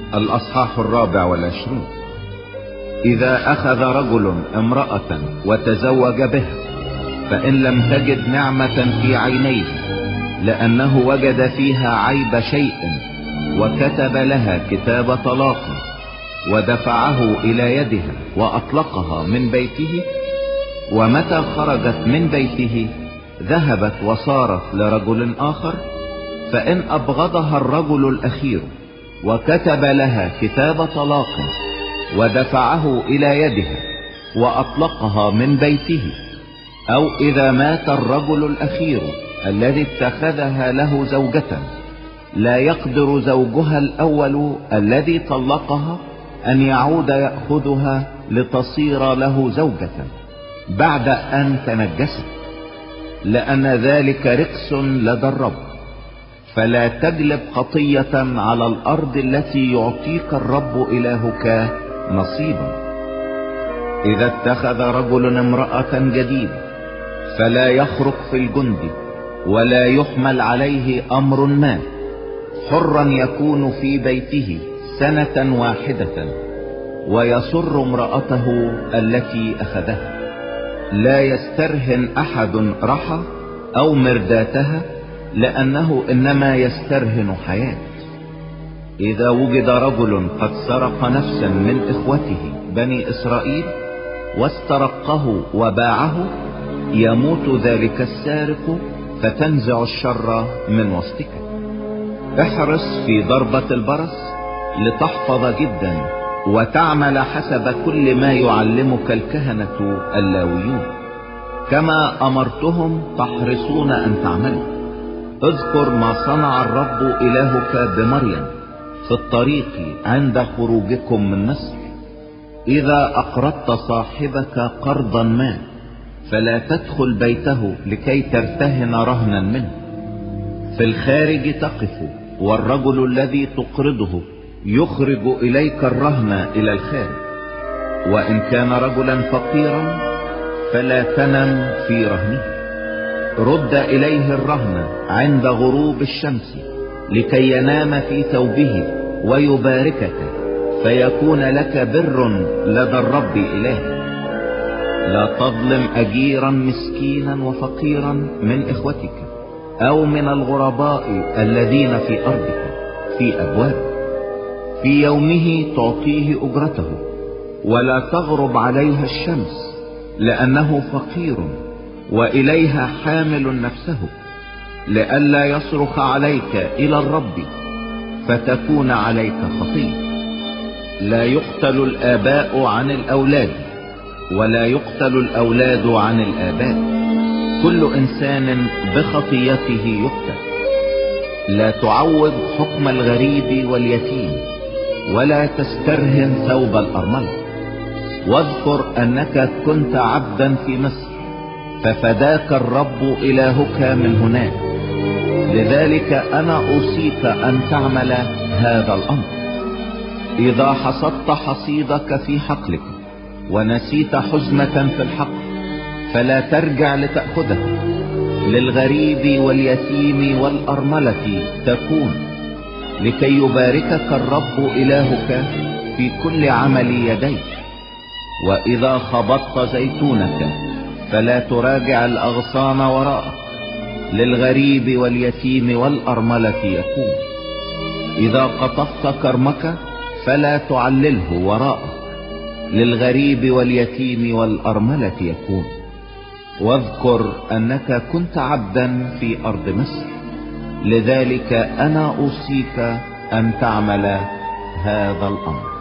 الأصحاح 24. إذا أخذ رجل امرأة وتزوج بها، فإن لم تجد نعمة في عينيه لأنه وجد فيها عيب شيء، وكتب لها كتاب طلاق ودفعه إلى يدها وأطلقها من بيته، ومتى خرجت من بيته ذهبت وصارت لرجل آخر، فإن أبغضها الرجل الأخير وكتب لها كتاب طلاق ودفعه إلى يدها وأطلقها من بيته، أو إذا مات الرجل الأخير الذي اتخذها له زوجة، لا يقدر زوجها الأول الذي طلقها أن يعود يأخذها لتصير له زوجة بعد أن تنجست، لأن ذلك ركس لدى الرب. فلا تجلب خطية على الأرض التي يعطيك الرب إلهك نصيبا. إذا اتخذ رجل امرأة جديدة فلا يخرج في الجند ولا يحمل عليه أمر ما، حرا يكون في بيته 1 سنة ويسر امرأته التي أخذها. لا يسترهن أحد رحى أو مرداتها، لأنه إنما يسترهن حياة. إذا وجد رجل قد سرق نفسا من إخوته بني إسرائيل واسترقه وباعه، يموت ذلك السارق فتنزع الشر من وسطك. احرص في ضربة البرص لتحفظ جدا وتعمل حسب كل ما يعلمك الكهنة اللاويون، كما أمرتهم تحرصون أن تعملوا. اذكر ما صنع الرب إلهك بمريم في الطريق عند خروجكم من مصر. إذا أقرضت صاحبك قرضا ما فلا تدخل بيته لكي ترتهن رهنا منه. في الخارج تقف، والرجل الذي تقرضه يخرج إليك الرهن إلى الخارج. وإن كان رجلا فقيرا فلا تنم في رهنه، رد إليه الرهن عند غروب الشمس لكي ينام في ثوبه ويباركك، فيكون لك بر لدى الرب إلهك. لا تظلم أجيرا مسكينا وفقيرا من إخوتك أو من الغرباء الذين في أرضك في أبوابك. في يومه تعطيه أجرته، ولا تغرب عليها الشمس، لأنه فقير وإليها حامل نفسه، لئلا يصرخ عليك إلى الرب فتكون عليك خطية. لا يقتل الآباء عن الأولاد، ولا يقتل الأولاد عن الآباء، كل إنسان بخطيته يقتل. لا تعوض حكم الغريب واليتيم، ولا تسترهن ثوب الأرملة. واذكر أنك كنت عبدا في مصر، ففداك الرب إلهك من هناك. لذلك أنا أوصيك أن تعمل هذا الأمر. إذا حصدت حصيدك في حقلك ونسيت حزمة في الحقل، فلا ترجع لتأخذها. للغريب واليتيم والأرملة تكون، لكي يباركك الرب إلهك في كل عمل يديك. وإذا خبطت زيتونك فلا تراجع الأغصان وراءك. للغريب واليتيم والأرملة يكون. إذا قطفت كرمك فلا تعلله وراءك. للغريب واليتيم والأرملة يكون. واذكر أنك كنت عبدا في أرض مصر، لذلك أنا أوصيك أن تعمل هذا الأمر.